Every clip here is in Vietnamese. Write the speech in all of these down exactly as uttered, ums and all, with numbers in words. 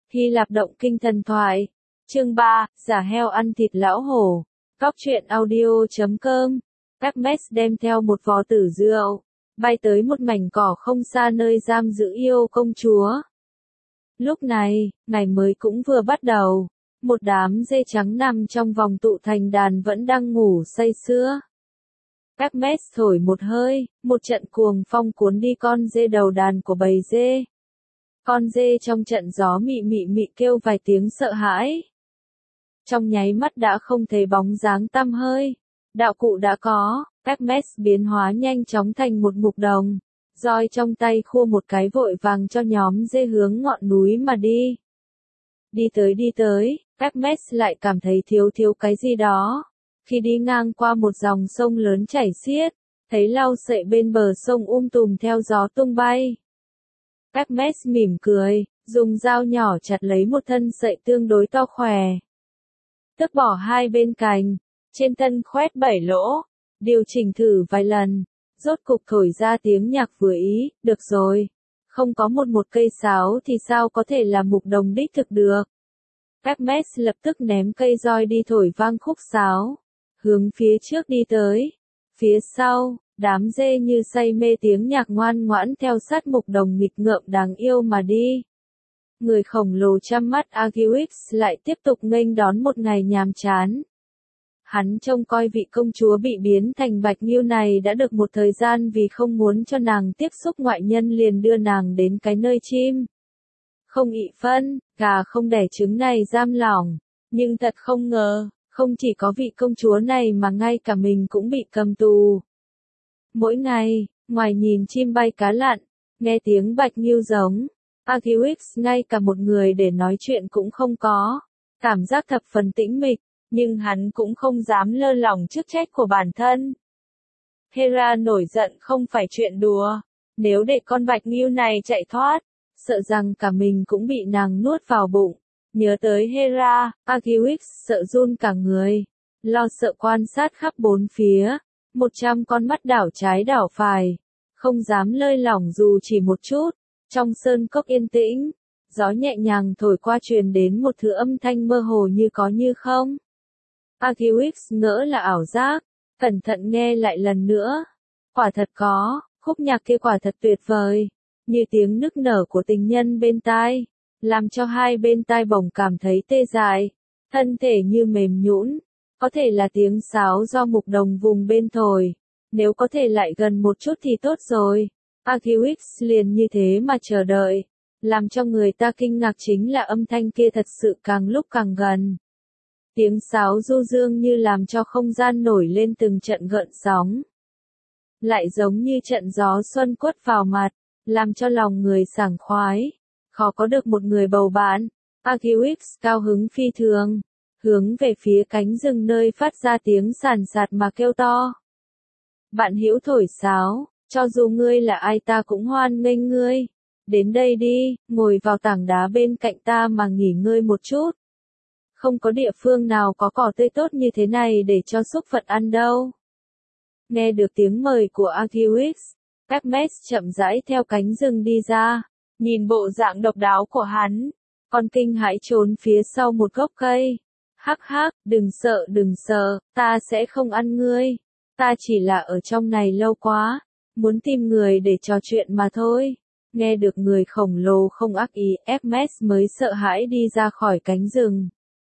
Hy Lạp động kinh thần thoại. Chương ba, giả heo ăn thịt lão hổ. Góc truyện audio chấm com. Hermes đem theo một vò tử rượu, bay tới một mảnh cỏ không xa nơi giam giữ yêu công chúa. Lúc này, ngày mới cũng vừa bắt đầu. Một đám dê trắng nằm trong vòng tụ thành đàn vẫn đang ngủ say sưa. Hermes thổi một hơi, một trận cuồng phong cuốn đi con dê đầu đàn của bầy dê. Con dê trong trận gió mị mị mị kêu vài tiếng sợ hãi. Trong nháy mắt đã không thấy bóng dáng tăm hơi. Đạo cụ đã có, Hermes biến hóa nhanh chóng thành một mục đồng. Roi trong tay khua một cái vội vàng cho nhóm dê hướng ngọn núi mà đi. Đi tới đi tới, Hermes lại cảm thấy thiếu thiếu cái gì đó. Khi đi ngang qua một dòng sông lớn chảy xiết, thấy lau sậy bên bờ sông um tùm theo gió tung bay. Hermes mỉm cười, dùng dao nhỏ chặt lấy một thân sậy tương đối to khỏe. Tước bỏ hai bên cành, trên thân khoét bảy lỗ, điều chỉnh thử vài lần, rốt cục thổi ra tiếng nhạc vừa ý, được rồi. Không có một một cây sáo thì sao có thể là mục đồng đích thực được. Hermes lập tức ném cây roi đi thổi vang khúc sáo, hướng phía trước đi tới. Phía sau, đám dê như say mê tiếng nhạc ngoan ngoãn theo sát mục đồng nghịch ngợm đáng yêu mà đi. Người khổng lồ chăm mắt Agiwix lại tiếp tục nghênh đón một ngày nhàm chán. Hắn trông coi vị công chúa bị biến thành bạch ngưu này đã được một thời gian vì không muốn cho nàng tiếp xúc ngoại nhân liền đưa nàng đến cái nơi chim không ị phân, gà không đẻ trứng này giam lỏng. Nhưng thật không ngờ, không chỉ có vị công chúa này mà ngay cả mình cũng bị cầm tù. Mỗi ngày, ngoài nhìn chim bay cá lặn, nghe tiếng bạch ngưu giống, Agiwix ngay cả một người để nói chuyện cũng không có. Cảm giác thập phần tĩnh mịch, nhưng hắn cũng không dám lơ lỏng chức trách của bản thân. Hera nổi giận không phải chuyện đùa, nếu để con bạch ngưu này chạy thoát, sợ rằng cả mình cũng bị nàng nuốt vào bụng. Nhớ tới Hera, Agiwix sợ run cả người, lo sợ quan sát khắp bốn phía, một trăm con mắt đảo trái đảo phải, không dám lơi lỏng dù chỉ một chút. Trong sơn cốc yên tĩnh, gió nhẹ nhàng thổi qua truyền đến một thứ âm thanh mơ hồ như có như không. Agiwix ngỡ là ảo giác, cẩn thận nghe lại lần nữa. Quả thật có, khúc nhạc kia quả thật tuyệt vời, như tiếng nức nở của tình nhân bên tai, làm cho hai bên tai bồng cảm thấy tê dại, thân thể như mềm nhũn. Có thể là tiếng sáo do mục đồng vùng bên thổi, nếu có thể lại gần một chút thì tốt rồi. Agiwix liền như thế mà chờ đợi, làm cho người ta kinh ngạc chính là âm thanh kia thật sự càng lúc càng gần. Tiếng sáo du dương như làm cho không gian nổi lên từng trận gợn sóng. Lại giống như trận gió xuân quất vào mặt, làm cho lòng người sảng khoái. Khó có được một người bầu bạn. Agiwix cao hứng phi thường, hướng về phía cánh rừng nơi phát ra tiếng sàn sạt mà kêu to. Bạn hữu thổi sáo, cho dù ngươi là ai ta cũng hoan nghênh ngươi. Đến đây đi, ngồi vào tảng đá bên cạnh ta mà nghỉ ngơi một chút. Không có địa phương nào có cỏ tươi tốt như thế này để cho súc vật ăn đâu. Nghe được tiếng mời của Agiwix, Hermes chậm rãi theo cánh rừng đi ra, nhìn bộ dạng độc đáo của hắn, con kinh hãi trốn phía sau một gốc cây. Hắc hắc, đừng sợ đừng sợ, ta sẽ không ăn ngươi, ta chỉ là ở trong này lâu quá, muốn tìm người để trò chuyện mà thôi. Nghe được người khổng lồ không ác ý, Hermes mới sợ hãi đi ra khỏi cánh rừng.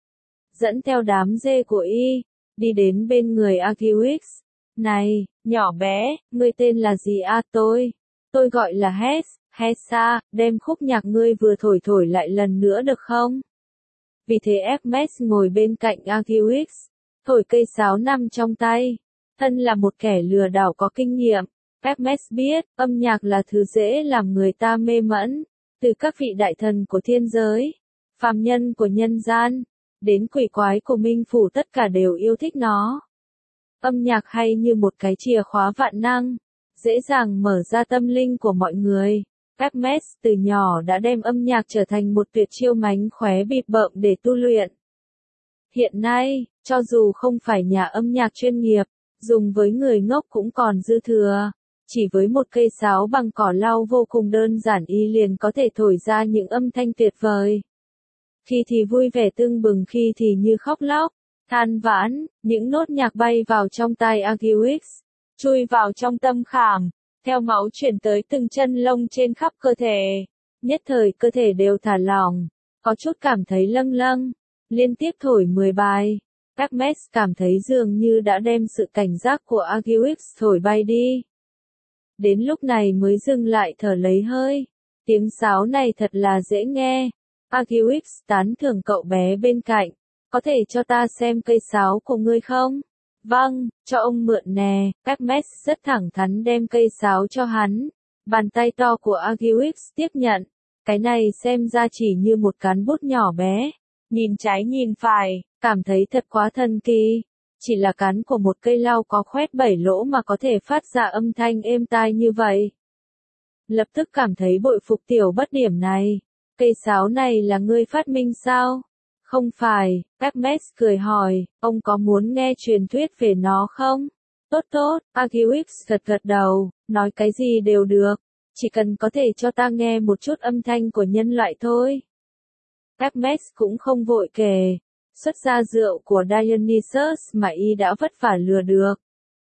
Dẫn theo đám dê của y, đi đến bên người Agiwix. Này, nhỏ bé, ngươi tên là gì à? Tôi, tôi gọi là Hes, Hesa, đem khúc nhạc ngươi vừa thổi thổi lại lần nữa được không? Vì thế Hermes ngồi bên cạnh Agiwix, thổi cây sáo nằm trong tay. Thân là một kẻ lừa đảo có kinh nghiệm, Hermes biết, âm nhạc là thứ dễ làm người ta mê mẩn, từ các vị đại thần của thiên giới, phàm nhân của nhân gian, đến quỷ quái của minh phủ tất cả đều yêu thích nó. Âm nhạc hay như một cái chìa khóa vạn năng, dễ dàng mở ra tâm linh của mọi người. Hermes từ nhỏ đã đem âm nhạc trở thành một tuyệt chiêu mánh khóe bịp bợm để tu luyện. Hiện nay, cho dù không phải nhà âm nhạc chuyên nghiệp, dùng với người ngốc cũng còn dư thừa. Chỉ với một cây sáo bằng cỏ lau vô cùng đơn giản y liền có thể thổi ra những âm thanh tuyệt vời. khi thì vui vẻ tưng bừng, khi thì như khóc lóc, than vãn, những nốt nhạc bay vào trong tai Agiwix, chui vào trong tâm khảm, theo máu chuyển tới từng chân lông trên khắp cơ thể. Nhất thời cơ thể đều thả lỏng, có chút cảm thấy lâng lâng, liên tiếp thổi mười bài. Hermes cảm thấy dường như đã đem sự cảnh giác của Agiwix thổi bay đi. Đến lúc này mới dừng lại thở lấy hơi. Tiếng sáo này thật là dễ nghe. Agiwix tán thưởng cậu bé bên cạnh. Có thể cho ta xem cây sáo của ngươi không? Vâng, cho ông mượn nè. Hermes rất thẳng thắn đem cây sáo cho hắn. Bàn tay to của Agiwix tiếp nhận. Cái này xem ra chỉ như một cán bút nhỏ bé. Nhìn trái nhìn phải, cảm thấy thật quá thần kỳ. Chỉ là cán của một cây lau có khoét bảy lỗ mà có thể phát ra âm thanh êm tai như vậy. Lập tức cảm thấy bội phục tiểu bất điểm này. Cây sáo này là ngươi phát minh sao? Không phải, Hermes cười hỏi, ông có muốn nghe truyền thuyết về nó không? Tốt tốt, Agiwix gật gật đầu, nói cái gì đều được. Chỉ cần có thể cho ta nghe một chút âm thanh của nhân loại thôi. Hermes cũng không vội kể, xuất ra rượu của Dionysus mà y đã vất vả lừa được.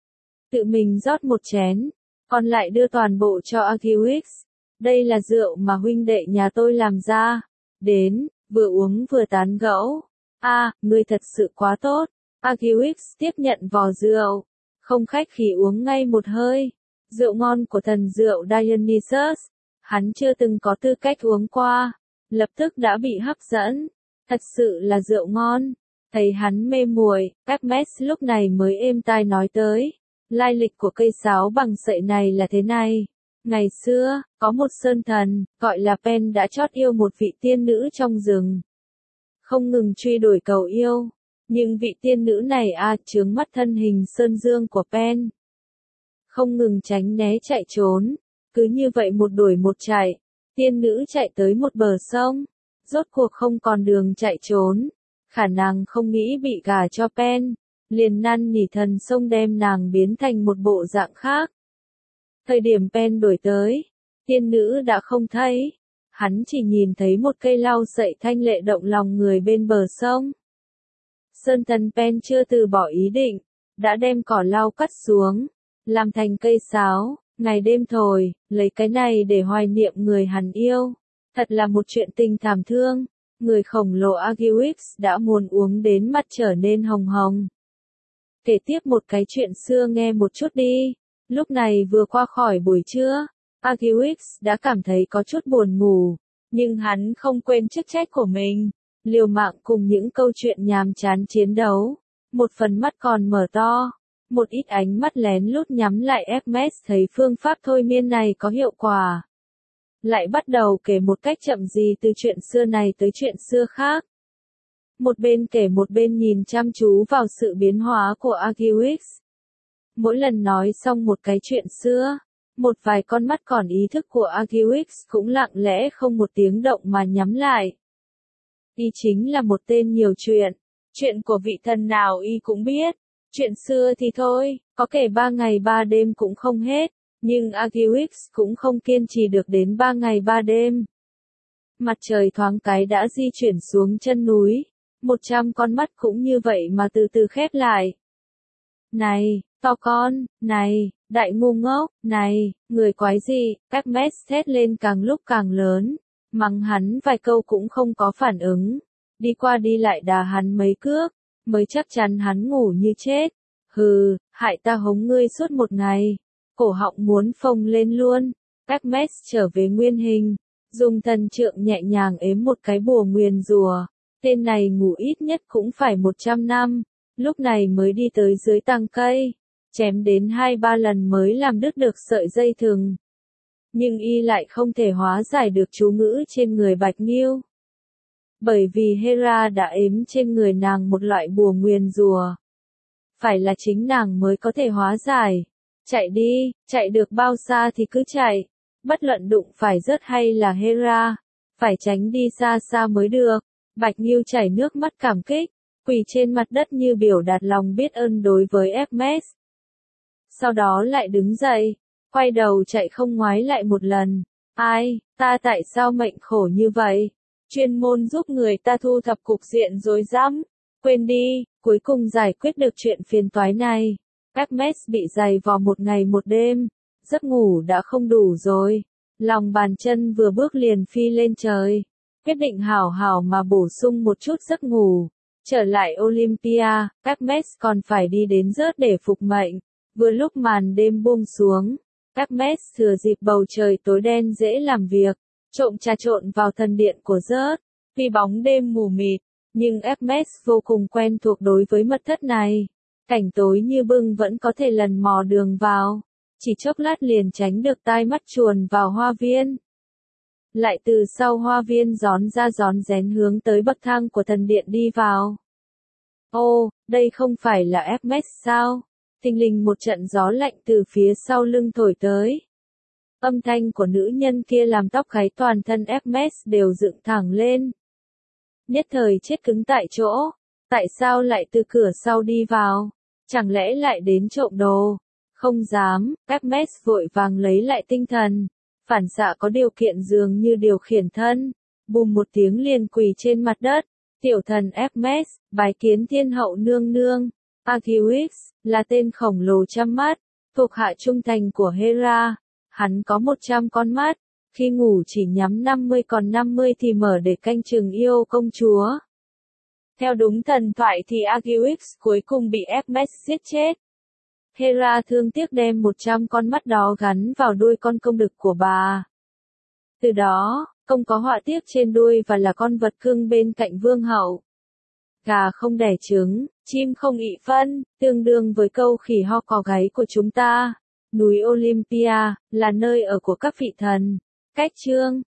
Tự mình rót một chén, còn lại đưa toàn bộ cho Agiwix. Đây là rượu mà huynh đệ nhà tôi làm ra. Đến, vừa uống vừa tán gẫu. A, à, ngươi thật sự quá tốt. Agiwix tiếp nhận vò rượu, không khách khí uống ngay một hơi. Rượu ngon của thần rượu Dionysus, hắn chưa từng có tư cách uống qua, lập tức đã bị hấp dẫn. Thật sự là rượu ngon. Thấy hắn mê muội, Hermes lúc này mới êm tai nói tới. Lai lịch của cây sáo bằng sợi này là thế này. Ngày xưa, có một sơn thần, gọi là Pen đã chót yêu một vị tiên nữ trong rừng. Không ngừng truy đuổi cầu yêu. Nhưng vị tiên nữ này a à, chướng mắt thân hình sơn dương của Pen. Không ngừng tránh né chạy trốn. Cứ như vậy một đuổi một chạy. Tiên nữ chạy tới một bờ sông. Rốt cuộc không còn đường chạy trốn. Khả năng không nghĩ bị gả cho Pen. Liền năn nỉ thần sông đem nàng biến thành một bộ dạng khác. Thời điểm Pen đuổi tới, tiên nữ đã không thấy. Hắn chỉ nhìn thấy một cây lau sậy thanh lệ động lòng người bên bờ sông. Sơn thần Pen chưa từ bỏ ý định, đã đem cỏ lau cắt xuống, làm thành cây sáo, ngày đêm thổi, lấy cái này để hoài niệm người hắn yêu. Thật là một chuyện tình thảm thương. Người khổng lồ Agiwix đã muốn uống đến mặt trở nên hồng hồng. Kể tiếp một cái chuyện xưa nghe một chút đi. Lúc này vừa qua khỏi buổi trưa, Agiwix đã cảm thấy có chút buồn ngủ, nhưng hắn không quên chức trách của mình, liều mạng cùng những câu chuyện nhàm chán chiến đấu. Một phần mắt còn mở to, một ít ánh mắt lén lút nhắm lại. Hermes thấy phương pháp thôi miên này có hiệu quả. Lại bắt đầu kể một cách chậm gì từ chuyện xưa này tới chuyện xưa khác. Một bên kể một bên nhìn chăm chú vào sự biến hóa của Agiwix. Mỗi lần nói xong một cái chuyện xưa, một vài con mắt còn ý thức của Agiwix cũng lặng lẽ không một tiếng động mà nhắm lại. Y chính là một tên nhiều chuyện. Chuyện của vị thần nào y cũng biết. Chuyện xưa thì thôi, có kể ba ngày ba đêm cũng không hết. Nhưng Agiwix cũng không kiên trì được đến ba ngày ba đêm. Mặt trời thoáng cái đã di chuyển xuống chân núi. Một trăm con mắt cũng như vậy mà từ từ khép lại. Này, to con, này, đại ngu ngốc, này, người quái gì, Hermes thét lên càng lúc càng lớn. Mắng hắn vài câu cũng không có phản ứng. Đi qua đi lại đá hắn mấy cước, mới chắc chắn hắn ngủ như chết. Hừ, hại ta hống ngươi suốt một ngày. Cổ họng muốn phồng lên luôn. Hermes trở về nguyên hình, dùng thần trượng nhẹ nhàng ếm một cái bùa nguyền rùa. Tên này ngủ ít nhất cũng phải một trăm năm, lúc này mới đi tới dưới tàng cây, chém đến hai ba lần mới làm đứt được sợi dây thừng. Nhưng y lại không thể hóa giải được chú ngữ trên người Bạch Nghiêu. Bởi vì Hera đã ếm trên người nàng một loại bùa nguyền rùa. Phải là chính nàng mới có thể hóa giải. Chạy đi, chạy được bao xa thì cứ chạy. Bất luận đụng phải rớt hay là Hera, phải tránh đi xa xa mới được. Bạch Nghiêu chảy nước mắt cảm kích, quỳ trên mặt đất như biểu đạt lòng biết ơn đối với Hermes. Sau đó lại đứng dậy, quay đầu chạy không ngoái lại một lần. Ai, ta tại sao mệnh khổ như vậy? chuyên môn giúp người ta thu thập cục diện rối rắm. Quên đi, cuối cùng giải quyết được chuyện phiền toái này. Hermes bị giày vò một ngày một đêm, giấc ngủ đã không đủ rồi. Lòng bàn chân vừa bước liền phi lên trời. Quyết định hảo hảo mà bổ sung một chút giấc ngủ. Trở lại Olympia, Hermes còn phải đi đến rớt để phục mệnh. Vừa lúc màn đêm buông xuống, Hermes thừa dịp bầu trời tối đen dễ làm việc, trộm trà trộn vào thần điện của rớt. Vì bóng đêm mù mịt, nhưng Hermes vô cùng quen thuộc đối với mật thất này. Cảnh tối như bưng vẫn có thể lần mò đường vào. Chỉ chốc lát liền tránh được tai mắt chuồn vào hoa viên. Lại từ sau hoa viên gión ra gión rén hướng tới bậc thang của thần điện đi vào. Ô, đây không phải là Hermes sao? Thình lình một trận gió lạnh từ phía sau lưng thổi tới. Âm thanh của nữ nhân kia làm tóc gáy toàn thân Hermes đều dựng thẳng lên. Nhất thời chết cứng tại chỗ. Tại sao lại từ cửa sau đi vào? Chẳng lẽ lại đến trộm đồ? Không dám, Hermes vội vàng lấy lại tinh thần. Phản xạ có điều kiện dường như điều khiển thân. Bùm một tiếng liền quỳ trên mặt đất. Tiểu thần Hermes, bái kiến thiên hậu nương nương. Archiwix, là tên khổng lồ trăm mắt, thuộc hạ trung thành của Hera. Hắn có một trăm con mắt, khi ngủ chỉ nhắm năm mươi còn năm mươi thì mở để canh chừng yêu công chúa. Theo đúng thần thoại thì Archiwix cuối cùng bị Hermes giết chết. Hera thương tiếc đem một trăm con mắt đó gắn vào đuôi con công đực của bà. Từ đó, công có họa tiết trên đuôi và là con vật cưng bên cạnh vương hậu. Gà không đẻ trứng, chim không ị phân, tương đương với câu khỉ ho cò gáy của chúng ta. Núi Olympia, là nơi ở của các vị thần. Cách chương